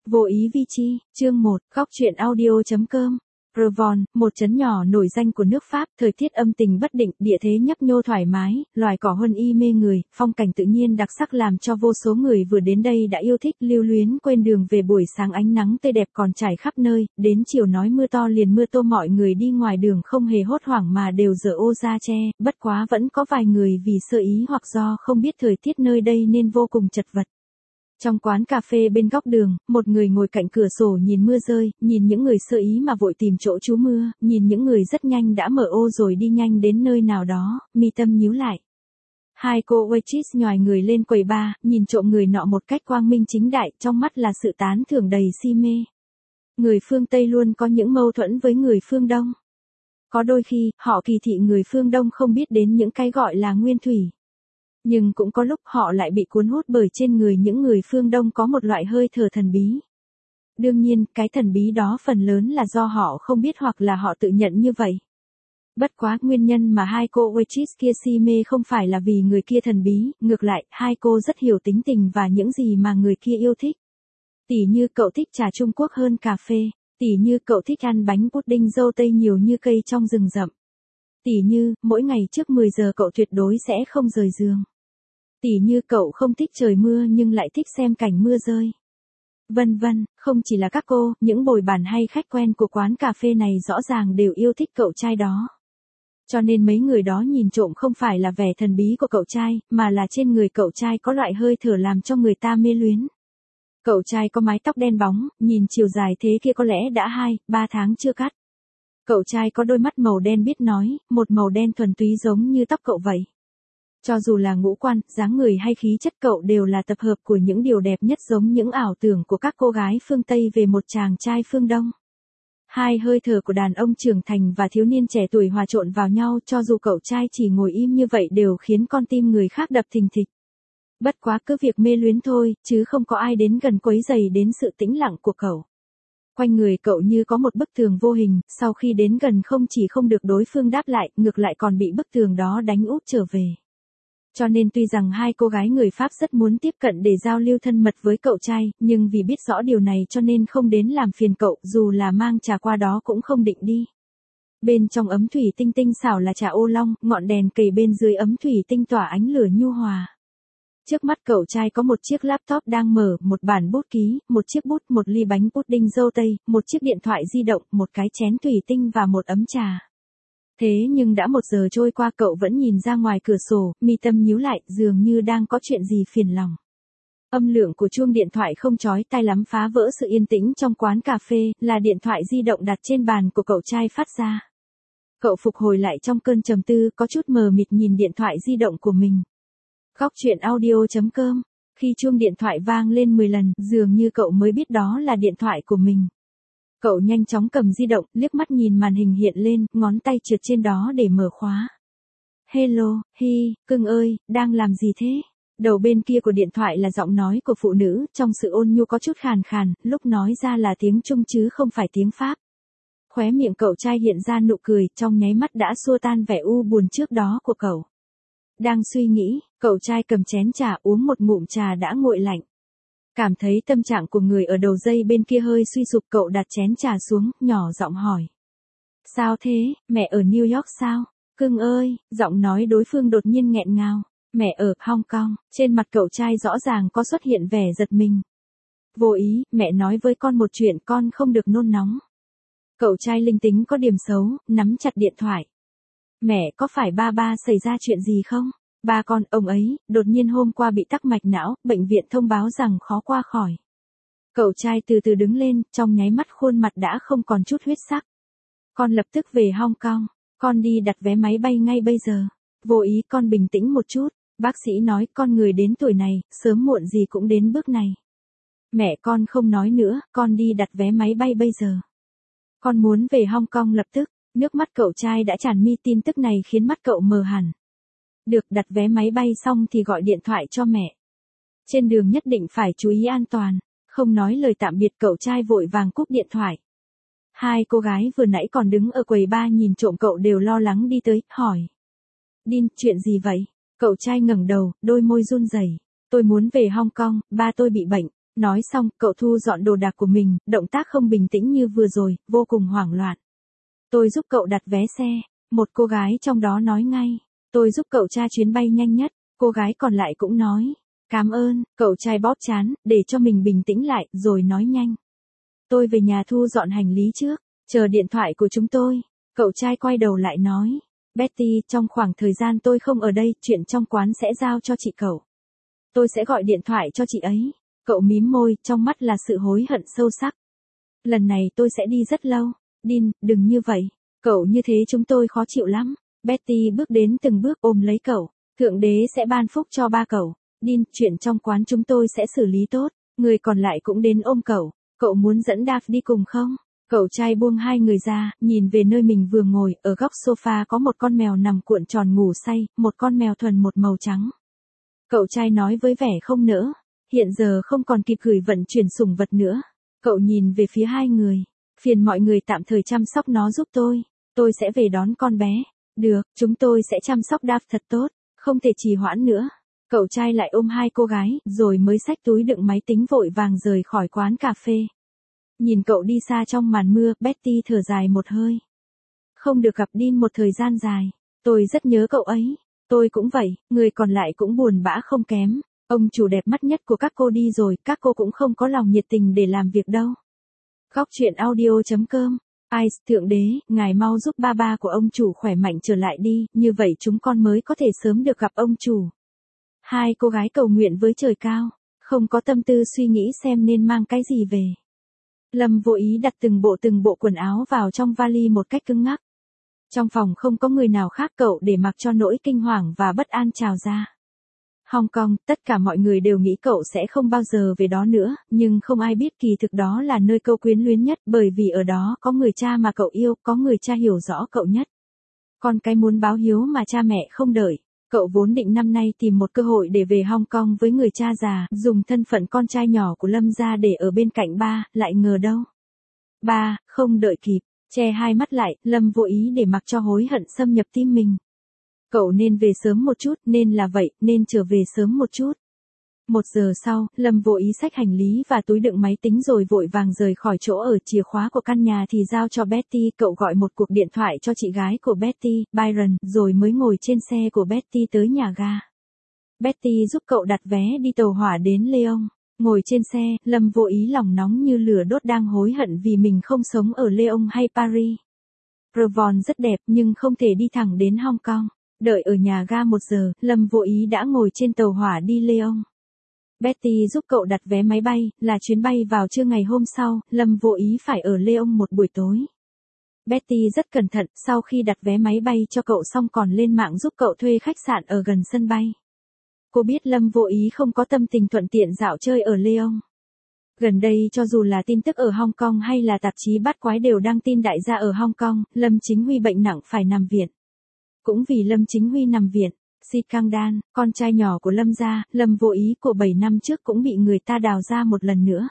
Vô ý vi chi, chương 1, góc truyện audio.com. Revon, một trấn nhỏ nổi danh của nước Pháp, thời tiết âm tình bất định, địa thế nhấp nhô thoải mái, loài cỏ huân y mê người, phong cảnh tự nhiên đặc sắc làm cho vô số người vừa đến đây đã yêu thích, lưu luyến quên đường về. Buổi sáng ánh nắng tươi đẹp còn trải khắp nơi, đến chiều nói mưa to liền mưa tô, mọi người đi ngoài đường không hề hốt hoảng mà đều giở ô ra che, bất quá vẫn có vài người vì sơ ý hoặc do không biết thời tiết nơi đây nên vô cùng chật vật. Trong quán cà phê bên góc đường, một người ngồi cạnh cửa sổ nhìn mưa rơi, nhìn những người sơ ý mà vội tìm chỗ trú mưa, nhìn những người rất nhanh đã mở ô rồi đi nhanh đến nơi nào đó, mi tâm nhíu lại. Hai cô waitress nhòi người lên quầy bar, nhìn trộm người nọ một cách quang minh chính đại, trong mắt là sự tán thưởng đầy si mê. Người phương Tây luôn có những mâu thuẫn với người phương Đông. Có đôi khi, họ kỳ thị người phương Đông không biết đến những cái gọi là nguyên thủy. Nhưng cũng có lúc họ lại bị cuốn hút bởi trên người những người phương Đông có một loại hơi thở thần bí. Đương nhiên, cái thần bí đó phần lớn là do họ không biết hoặc là họ tự nhận như vậy. Bất quá, nguyên nhân mà hai cô waitress kia si mê không phải là vì người kia thần bí, ngược lại, hai cô rất hiểu tính tình và những gì mà người kia yêu thích. Tỉ như cậu thích trà Trung Quốc hơn cà phê, tỉ như cậu thích ăn bánh pudding dâu tây nhiều như cây trong rừng rậm. Tỉ như, mỗi ngày trước 10 giờ cậu tuyệt đối sẽ không rời giường. Tỉ như cậu không thích trời mưa nhưng lại thích xem cảnh mưa rơi. Vân vân, không chỉ là các cô, những bồi bàn hay khách quen của quán cà phê này rõ ràng đều yêu thích cậu trai đó. Cho nên mấy người đó nhìn trộm không phải là vẻ thần bí của cậu trai, mà là trên người cậu trai có loại hơi thở làm cho người ta mê luyến. Cậu trai có mái tóc đen bóng, nhìn chiều dài thế kia có lẽ đã 2-3 tháng chưa cắt. Cậu trai có đôi mắt màu đen biết nói, một màu đen thuần túy giống như tóc cậu vậy. Cho dù là ngũ quan, dáng người hay khí chất cậu đều là tập hợp của những điều đẹp nhất giống những ảo tưởng của các cô gái phương Tây về một chàng trai phương Đông. Hai hơi thở của đàn ông trưởng thành và thiếu niên trẻ tuổi hòa trộn vào nhau, cho dù cậu trai chỉ ngồi im như vậy đều khiến con tim người khác đập thình thịch. Bất quá cứ việc mê luyến thôi, chứ không có ai đến gần quấy rầy đến sự tĩnh lặng của cậu. Quanh người cậu như có một bức tường vô hình, sau khi đến gần không chỉ không được đối phương đáp lại, ngược lại còn bị bức tường đó đánh úp trở về. Cho nên tuy rằng hai cô gái người Pháp rất muốn tiếp cận để giao lưu thân mật với cậu trai, nhưng vì biết rõ điều này cho nên không đến làm phiền cậu, dù là mang trà qua đó cũng không định đi. Bên trong ấm thủy tinh tinh xảo là trà ô long, ngọn đèn kề bên dưới ấm thủy tinh tỏa ánh lửa nhu hòa. Trước mắt cậu trai có một chiếc laptop đang mở, một bản bút ký, một chiếc bút, một ly bánh pudding dâu tây, một chiếc điện thoại di động, một cái chén thủy tinh và một ấm trà. Thế nhưng đã 1 giờ trôi qua cậu vẫn nhìn ra ngoài cửa sổ, mi tâm nhíu lại, dường như đang có chuyện gì phiền lòng. Âm lượng của chuông điện thoại không chói tai lắm phá vỡ sự yên tĩnh trong quán cà phê, là điện thoại di động đặt trên bàn của cậu trai phát ra. Cậu phục hồi lại trong cơn trầm tư, có chút mờ mịt nhìn điện thoại di động của mình. Góc truyện audio.com. Khi chuông điện thoại vang lên 10 lần, dường như cậu mới biết đó là điện thoại của mình. Cậu nhanh chóng cầm di động, liếc mắt nhìn màn hình hiện lên, ngón tay trượt trên đó để mở khóa. Hello, Hi, cưng ơi, đang làm gì thế? Đầu bên kia của điện thoại là giọng nói của phụ nữ, trong sự ôn nhu có chút khàn khàn, lúc nói ra là tiếng Trung chứ không phải tiếng Pháp. Khóe miệng cậu trai hiện ra nụ cười, trong nháy mắt đã xua tan vẻ u buồn trước đó của cậu. Đang suy nghĩ, cậu trai cầm chén trà uống một ngụm trà đã nguội lạnh. Cảm thấy tâm trạng của người ở đầu dây bên kia hơi suy sụp, cậu đặt chén trà xuống, nhỏ giọng hỏi. Sao thế, mẹ ở New York sao? Cưng ơi, giọng nói đối phương đột nhiên nghẹn ngào. Mẹ ở Hong Kong, trên mặt cậu trai rõ ràng có xuất hiện vẻ giật mình. Vô ý, mẹ nói với con một chuyện, con không được nôn nóng. Cậu trai linh tính có điểm xấu, nắm chặt điện thoại. Mẹ, có phải ba xảy ra chuyện gì không? Ba con, ông ấy, đột nhiên hôm qua bị tắc mạch não, bệnh viện thông báo rằng khó qua khỏi. Cậu trai từ từ đứng lên, trong nháy mắt khuôn mặt đã không còn chút huyết sắc. Con lập tức về Hong Kong, con đi đặt vé máy bay ngay bây giờ. Vô ý con bình tĩnh một chút, bác sĩ nói con người đến tuổi này, sớm muộn gì cũng đến bước này. Mẹ con không nói nữa, con đi đặt vé máy bay bây giờ. Con muốn về Hong Kong lập tức, nước mắt cậu trai đã tràn mi, tin tức này khiến mắt cậu mờ hẳn. Được, đặt vé máy bay xong thì gọi điện thoại cho mẹ. Trên đường nhất định phải chú ý an toàn. Không nói lời tạm biệt, cậu trai vội vàng cúp điện thoại. Hai cô gái vừa nãy còn đứng ở quầy bar nhìn trộm cậu đều lo lắng đi tới, hỏi. Đin, chuyện gì vậy? Cậu trai ngẩng đầu, đôi môi run rẩy. Tôi muốn về Hong Kong, ba tôi bị bệnh. Nói xong, cậu thu dọn đồ đạc của mình, động tác không bình tĩnh như vừa rồi, vô cùng hoảng loạn. Tôi giúp cậu đặt vé xe, một cô gái trong đó nói ngay. Tôi giúp cậu tra chuyến bay nhanh nhất, cô gái còn lại cũng nói. Cảm ơn, cậu trai bóp trán, để cho mình bình tĩnh lại, rồi nói nhanh. Tôi về nhà thu dọn hành lý trước, chờ điện thoại của chúng tôi. Cậu trai quay đầu lại nói. Betty, trong khoảng thời gian tôi không ở đây, chuyện trong quán sẽ giao cho chị cậu. Tôi sẽ gọi điện thoại cho chị ấy. Cậu mím môi, trong mắt là sự hối hận sâu sắc. Lần này tôi sẽ đi rất lâu. Dean, đừng như vậy. Cậu như thế chúng tôi khó chịu lắm. Betty bước đến từng bước ôm lấy cậu. Thượng đế sẽ ban phúc cho ba cậu. Dean, chuyện trong quán chúng tôi sẽ xử lý tốt. Người còn lại cũng đến ôm cậu. Cậu muốn dẫn Dav đi cùng không? Cậu trai buông hai người ra, nhìn về nơi mình vừa ngồi, ở góc sofa có một con mèo nằm cuộn tròn ngủ say, một con mèo thuần một màu trắng. Cậu trai nói với vẻ không nỡ, hiện giờ không còn kịp gửi vận chuyển sủng vật nữa. Cậu nhìn về phía hai người, phiền mọi người tạm thời chăm sóc nó giúp tôi sẽ về đón con bé. Được, chúng tôi sẽ chăm sóc Dav thật tốt, không thể trì hoãn nữa. Cậu trai lại ôm hai cô gái, rồi mới xách túi đựng máy tính vội vàng rời khỏi quán cà phê. Nhìn cậu đi xa trong màn mưa, Betty thở dài một hơi. Không được gặp Dean một thời gian dài. Tôi rất nhớ cậu ấy. Tôi cũng vậy, người còn lại cũng buồn bã không kém. Ông chủ đẹp mắt nhất của các cô đi rồi, các cô cũng không có lòng nhiệt tình để làm việc đâu. Góc truyện audio.com. Ice, thượng đế, ngài mau giúp ba của ông chủ khỏe mạnh trở lại đi, như vậy chúng con mới có thể sớm được gặp ông chủ. Hai cô gái cầu nguyện với trời cao, không có tâm tư suy nghĩ xem nên mang cái gì về. Lâm vô ý đặt từng bộ quần áo vào trong vali một cách cứng ngắc. Trong phòng không có người nào khác cậu để mặc cho nỗi kinh hoàng và bất an trào ra. Hong Kong, tất cả mọi người đều nghĩ cậu sẽ không bao giờ về đó nữa, nhưng không ai biết kỳ thực đó là nơi cậu quyến luyến nhất bởi vì ở đó có người cha mà cậu yêu, có người cha hiểu rõ cậu nhất. Con cái muốn báo hiếu mà cha mẹ không đợi. Cậu vốn định năm nay tìm một cơ hội để về Hong Kong với người cha già, dùng thân phận con trai nhỏ của Lâm gia để ở bên cạnh ba, lại ngờ đâu. Ba, không đợi kịp, che hai mắt lại, Lâm vô ý để mặc cho hối hận xâm nhập tim mình. Cậu nên về sớm một chút, nên là vậy, nên trở về sớm một chút. 1 giờ sau, Lâm vô ý xách hành lý và túi đựng máy tính rồi vội vàng rời khỏi chỗ ở, chìa khóa của căn nhà thì giao cho Betty, cậu gọi một cuộc điện thoại cho chị gái của Betty, Byron, rồi mới ngồi trên xe của Betty tới nhà ga. Betty giúp cậu đặt vé đi tàu hỏa đến Lyon. Ngồi trên xe, Lâm vô ý lòng nóng như lửa đốt đang hối hận vì mình không sống ở Lyon hay Paris. Revon rất đẹp nhưng không thể đi thẳng đến Hong Kong. Đợi ở nhà ga 1 giờ, Lâm vô ý đã ngồi trên tàu hỏa đi Lyon. Betty giúp cậu đặt vé máy bay, là chuyến bay vào trưa ngày hôm sau, Lâm vô ý phải ở Lyon một buổi tối. Betty rất cẩn thận, sau khi đặt vé máy bay cho cậu xong còn lên mạng giúp cậu thuê khách sạn ở gần sân bay. Cô biết Lâm vô ý không có tâm tình thuận tiện dạo chơi ở Lyon. Gần đây cho dù là tin tức ở Hong Kong hay là tạp chí Bát Quái đều đăng tin đại gia ở Hong Kong, Lâm Chính Huy bệnh nặng phải nằm viện. Cũng vì Lâm Chính Huy nằm viện, Si Kang Dan, con trai nhỏ của Lâm gia, Lâm vô ý của 7 năm trước cũng bị người ta đào ra một lần nữa.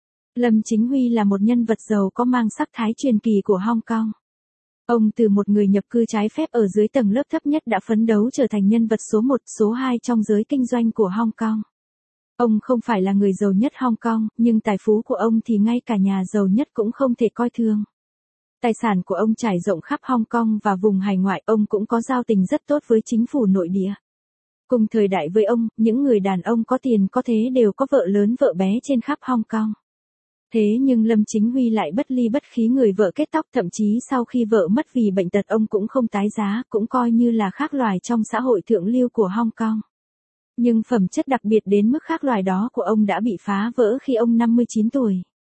Lâm Chính Huy là một nhân vật giàu có mang sắc thái truyền kỳ của Hong Kong. Ông từ một người nhập cư trái phép ở dưới tầng lớp thấp nhất đã phấn đấu trở thành nhân vật số 1, số 2 trong giới kinh doanh của Hong Kong. Ông không phải là người giàu nhất Hong Kong, nhưng tài phú của ông thì ngay cả nhà giàu nhất cũng không thể coi thường. Tài sản của ông trải rộng khắp Hong Kong và vùng hải ngoại, ông cũng có giao tình rất tốt với chính phủ nội địa. Cùng thời đại với ông, những người đàn ông có tiền có thế đều có vợ lớn vợ bé trên khắp Hong Kong. Thế nhưng Lâm Chính Huy lại bất ly bất khí người vợ kết tóc, thậm chí sau khi vợ mất vì bệnh tật ông cũng không tái giá, cũng coi như là khác loài trong xã hội thượng lưu của Hong Kong. Nhưng phẩm chất đặc biệt đến mức khác loài đó của ông đã bị phá vỡ khi ông 59 tuổi.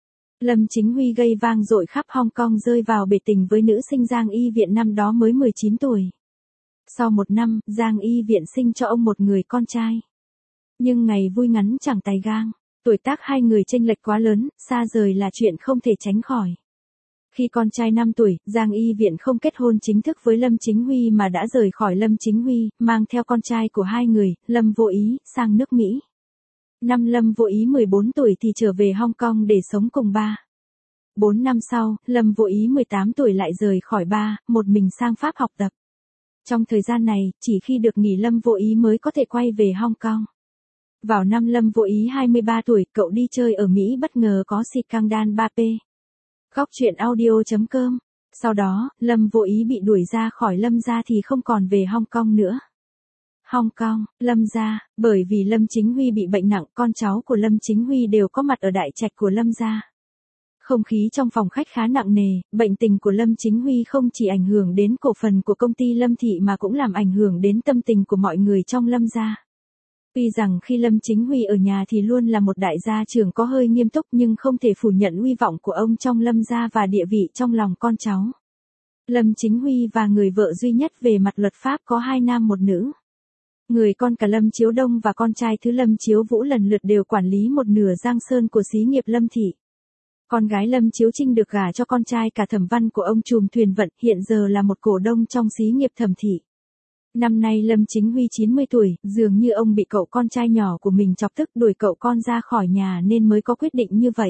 Lâm Chính Huy gây vang dội khắp Hong Kong rơi vào bể tình với nữ sinh Giang Y Viện năm đó mới 19 tuổi. Sau 1 năm, Giang Y Viện sinh cho ông một người con trai. Nhưng ngày vui ngắn chẳng tài gang, tuổi tác hai người chênh lệch quá lớn, xa rời là chuyện không thể tránh khỏi. Khi con trai 5 tuổi, Giang Y Viện không kết hôn chính thức với Lâm Chính Huy mà đã rời khỏi Lâm Chính Huy, mang theo con trai của hai người, Lâm Vô Ý, sang nước Mỹ. Năm Lâm Vô Ý 14 tuổi thì trở về Hong Kong để sống cùng ba. 4 năm sau, Lâm Vô Ý 18 tuổi lại rời khỏi ba, một mình sang Pháp học tập. Trong thời gian này, chỉ khi được nghỉ Lâm Vô Ý mới có thể quay về Hong Kong. Vào năm Lâm Vô Ý 23 tuổi, cậu đi chơi ở Mỹ bất ngờ có scandal 3P. Góc truyện audio.com. Sau đó, Lâm Vô Ý bị đuổi ra khỏi Lâm gia thì không còn về Hong Kong nữa. Hong Kong, Lâm gia, bởi vì Lâm Chính Huy bị bệnh nặng, con cháu của Lâm Chính Huy đều có mặt ở đại trạch của Lâm gia. Không khí trong phòng khách khá nặng nề, bệnh tình của Lâm Chính Huy không chỉ ảnh hưởng đến cổ phần của công ty Lâm Thị mà cũng làm ảnh hưởng đến tâm tình của mọi người trong Lâm gia. Tuy rằng khi Lâm Chính Huy ở nhà thì luôn là một đại gia trưởng có hơi nghiêm túc nhưng không thể phủ nhận uy vọng của ông trong Lâm gia và địa vị trong lòng con cháu. Lâm Chính Huy và người vợ duy nhất về mặt luật pháp có 2 nam 1 nữ. Người con cả Lâm Chiếu Đông và con trai thứ Lâm Chiếu Vũ lần lượt đều quản lý một nửa giang sơn của xí nghiệp Lâm Thị. Con gái Lâm Chiếu Trinh được gả cho con trai cả Thẩm Văn của ông trùm thuyền vận, hiện giờ là một cổ đông trong xí nghiệp Thẩm Thị. Năm nay Lâm Chính Huy 90 tuổi, dường như ông bị cậu con trai nhỏ của mình chọc tức đuổi cậu con ra khỏi nhà nên mới có quyết định như vậy.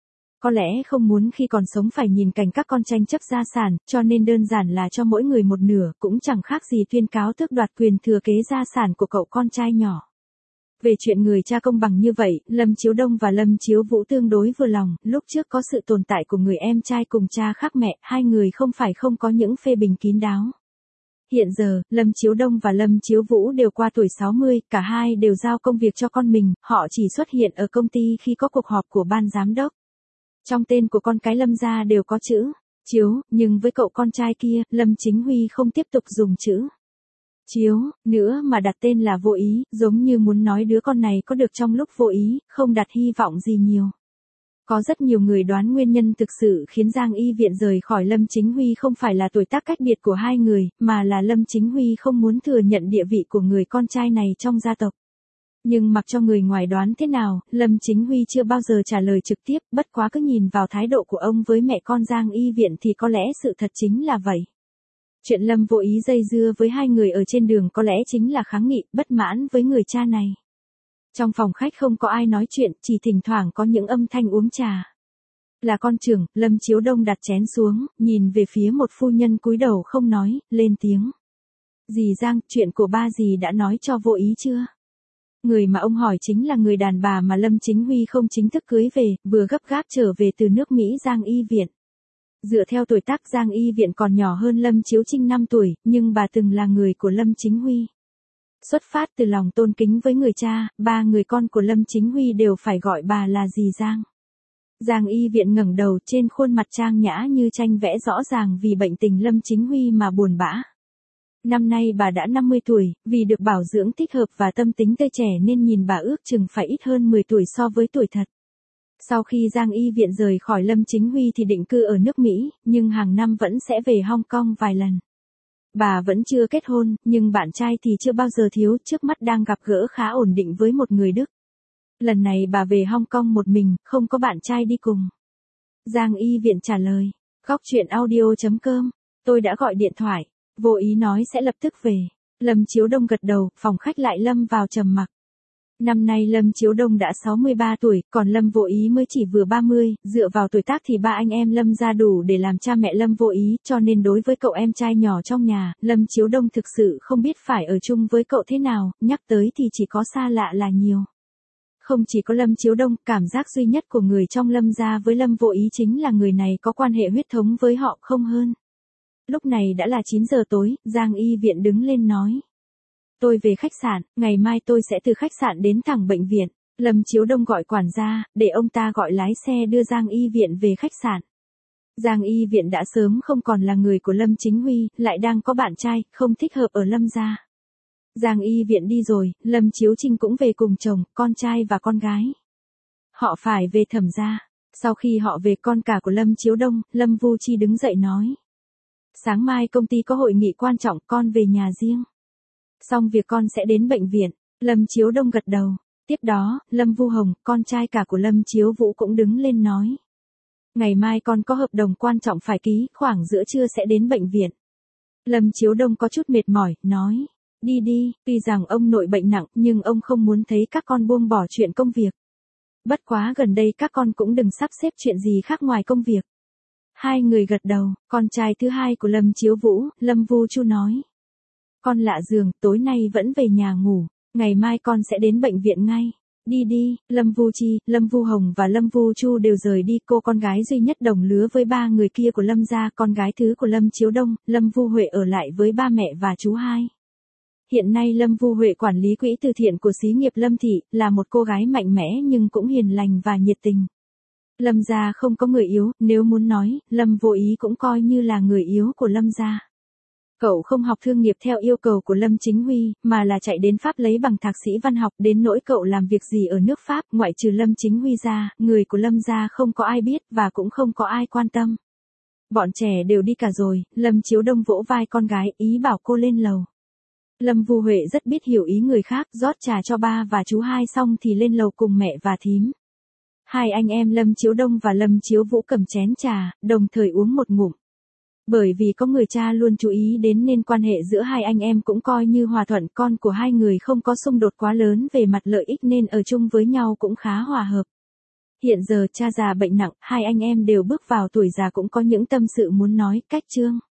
Có lẽ không muốn khi còn sống phải nhìn cảnh các con tranh chấp gia sản, cho nên đơn giản là cho mỗi người một nửa, cũng chẳng khác gì tuyên cáo tước đoạt quyền thừa kế gia sản của cậu con trai nhỏ. Về chuyện người cha công bằng như vậy, Lâm Chiếu Đông và Lâm Chiếu Vũ tương đối vừa lòng, lúc trước có sự tồn tại của người em trai cùng cha khác mẹ, hai người không phải không có những phê bình kín đáo. Hiện giờ, Lâm Chiếu Đông và Lâm Chiếu Vũ đều qua tuổi 60, cả hai đều giao công việc cho con mình, họ chỉ xuất hiện ở công ty khi có cuộc họp của ban giám đốc. Trong tên của con cái Lâm gia đều có chữ Chiếu, nhưng với cậu con trai kia, Lâm Chính Huy không tiếp tục dùng chữ Chiếu nữa mà đặt tên là Vô Ý, giống như muốn nói đứa con này có được trong lúc vô ý, không đặt hy vọng gì nhiều. Có rất nhiều người đoán nguyên nhân thực sự khiến Giang Y Viện rời khỏi Lâm Chính Huy không phải là tuổi tác cách biệt của hai người, mà là Lâm Chính Huy không muốn thừa nhận địa vị của người con trai này trong gia tộc. Nhưng mặc cho người ngoài đoán thế nào, Lâm Chính Huy chưa bao giờ trả lời trực tiếp, bất quá cứ nhìn vào thái độ của ông với mẹ con Giang Y Viện thì có lẽ sự thật chính là vậy. Chuyện Lâm Vô Ý dây dưa với hai người ở trên đường có lẽ chính là kháng nghị, bất mãn với người cha này. Trong phòng khách không có ai nói chuyện, chỉ thỉnh thoảng có những âm thanh uống trà. Là con trưởng, Lâm Chiếu Đông đặt chén xuống, nhìn về phía một phu nhân cúi đầu không nói, lên tiếng. Dì Giang, chuyện của ba dì đã nói cho Vô Ý chưa? Người mà ông hỏi chính là người đàn bà mà Lâm Chính Huy không chính thức cưới về, vừa gấp gáp trở về từ nước Mỹ Giang Y Viện. Dựa theo tuổi tác Giang Y Viện còn nhỏ hơn Lâm Chiếu Trinh 5 tuổi, nhưng bà từng là người của Lâm Chính Huy. Xuất phát từ lòng tôn kính với người cha, ba người con của Lâm Chính Huy đều phải gọi bà là dì Giang. Giang Y Viện ngẩng đầu, trên khuôn mặt trang nhã như tranh vẽ rõ ràng vì bệnh tình Lâm Chính Huy mà buồn bã. Năm nay bà đã 50 tuổi, vì được bảo dưỡng thích hợp và tâm tính tươi trẻ nên nhìn bà ước chừng phải ít hơn 10 tuổi so với tuổi thật. Sau khi Giang Y Viện rời khỏi Lâm Chính Huy thì định cư ở nước Mỹ, nhưng hàng năm vẫn sẽ về Hong Kong vài lần. Bà vẫn chưa kết hôn, nhưng bạn trai thì chưa bao giờ thiếu, trước mắt đang gặp gỡ khá ổn định với một người Đức. Lần này bà về Hong Kong một mình, không có bạn trai đi cùng. Giang Y Viện trả lời, góc truyện audio.com, tôi đã gọi điện thoại, Vô Ý nói sẽ lập tức về. Lâm Chiếu Đông gật đầu, phòng khách lại lâm vào trầm mặc. Năm nay Lâm Chiếu Đông đã 63 tuổi, còn Lâm Vô Ý mới chỉ vừa 30, dựa vào tuổi tác thì ba anh em Lâm gia đủ để làm cha mẹ Lâm Vô Ý, cho nên đối với cậu em trai nhỏ trong nhà, Lâm Chiếu Đông thực sự không biết phải ở chung với cậu thế nào, nhắc tới thì chỉ có xa lạ là nhiều. Không chỉ có Lâm Chiếu Đông, cảm giác duy nhất của người trong Lâm gia với Lâm Vô Ý chính là người này có quan hệ huyết thống với họ không hơn. Lúc này đã là 9 giờ tối, Giang Y Viện đứng lên nói. Tôi về khách sạn, ngày mai tôi sẽ từ khách sạn đến thẳng bệnh viện. Lâm Chiếu Đông gọi quản gia, để ông ta gọi lái xe đưa Giang Y Viện về khách sạn. Giang Y Viện đã sớm không còn là người của Lâm Chính Huy, lại đang có bạn trai, không thích hợp ở Lâm gia. Giang Y Viện đi rồi, Lâm Chiếu Trinh cũng về cùng chồng, con trai và con gái. Họ phải về Thẩm gia. Sau khi họ về, con cả của Lâm Chiếu Đông, Lâm Vu Chi đứng dậy nói. Sáng mai công ty có hội nghị quan trọng, con về nhà riêng. Xong việc con sẽ đến bệnh viện. Lâm Chiếu Đông gật đầu. Tiếp đó, Lâm Vu Hồng, con trai cả của Lâm Chiếu Vũ cũng đứng lên nói. Ngày mai con có hợp đồng quan trọng phải ký, khoảng giữa trưa sẽ đến bệnh viện. Lâm Chiếu Đông có chút mệt mỏi, nói. Đi đi, tuy rằng ông nội bệnh nặng, nhưng ông không muốn thấy các con buông bỏ chuyện công việc. Bất quá gần đây các con cũng đừng sắp xếp chuyện gì khác ngoài công việc. Hai người gật đầu, con trai thứ hai của Lâm Chiếu Vũ, Lâm Vu Chu nói. Con lạ giường, tối nay vẫn về nhà ngủ, ngày mai con sẽ đến bệnh viện ngay. Đi đi, Lâm Vu Chi, Lâm Vu Hồng và Lâm Vu Chu đều rời đi, cô con gái duy nhất đồng lứa với ba người kia của Lâm gia, con gái thứ của Lâm Chiếu Đông, Lâm Vu Huệ ở lại với ba mẹ và chú hai. Hiện nay Lâm Vu Huệ quản lý quỹ từ thiện của xí nghiệp Lâm Thị, là một cô gái mạnh mẽ nhưng cũng hiền lành và nhiệt tình. Lâm gia không có người yếu, nếu muốn nói, Lâm Vô Ý cũng coi như là người yếu của Lâm gia. Cậu không học thương nghiệp theo yêu cầu của Lâm Chính Huy, mà là chạy đến Pháp lấy bằng thạc sĩ văn học, đến nỗi cậu làm việc gì ở nước Pháp, ngoại trừ Lâm Chính Huy ra, người của Lâm gia không có ai biết và cũng không có ai quan tâm. Bọn trẻ đều đi cả rồi, Lâm Chiếu Đông vỗ vai con gái, ý bảo cô lên lầu. Lâm Vu Huệ rất biết hiểu ý người khác, rót trà cho ba và chú hai xong thì lên lầu cùng mẹ và thím. Hai anh em Lâm Chiếu Đông và Lâm Chiếu Vũ cầm chén trà, đồng thời uống một ngụm. Bởi vì có người cha luôn chú ý đến nên quan hệ giữa hai anh em cũng coi như hòa thuận, con của hai người không có xung đột quá lớn về mặt lợi ích nên ở chung với nhau cũng khá hòa hợp. Hiện giờ cha già bệnh nặng, hai anh em đều bước vào tuổi già cũng có những tâm sự muốn nói, cách Trương.